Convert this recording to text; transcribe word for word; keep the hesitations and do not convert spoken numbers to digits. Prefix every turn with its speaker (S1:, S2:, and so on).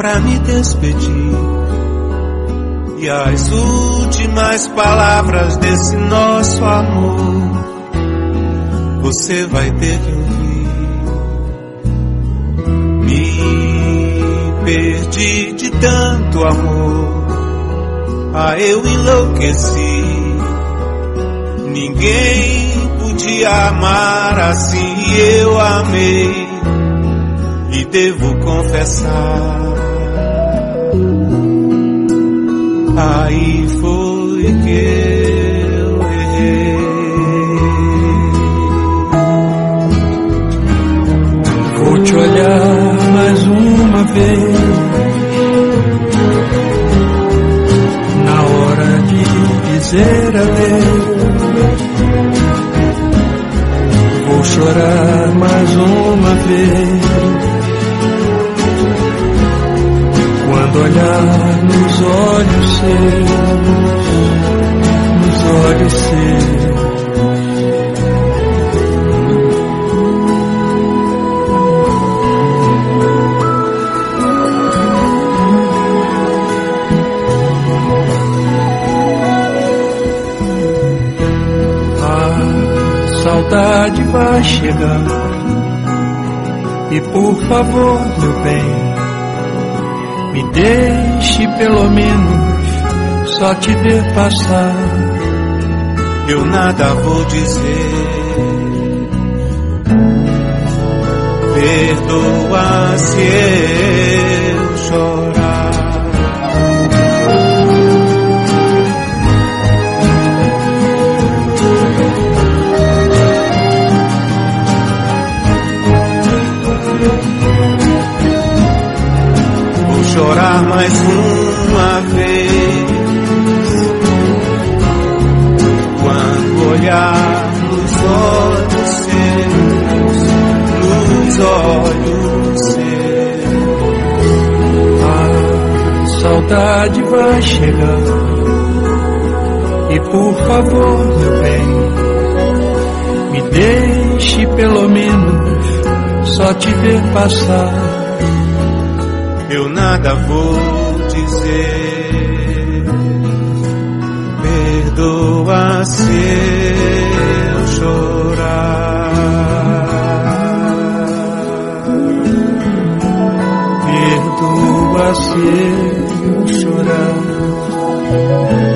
S1: pra me despedir. E as últimas palavras desse nosso amor você vai ter que ouvir. Me perdi de tanto amor, ah, eu enlouqueci. Ninguém podia amar assim, eu amei. E devo confessar, aí foi que eu errei.
S2: Vou te olhar mais uma vez, na hora de dizer adeus. Vou chorar mais uma vez, quando olhar nos olhos seus, nos olhos seus. A saudade vai chegar, e por favor, meu bem, me deixe pelo menos só te ver passar.
S1: Eu nada vou dizer, perdoa se eu chorar. Vou chorar mais uma vez, quando olhar nos olhos seus, nos olhos seus.
S2: A saudade vai chegar, e por favor, meu bem, me deixe pelo menos só te ver passar.
S1: Eu nada vou dizer, perdoa se eu chorar.
S2: Perdoa se eu chorar.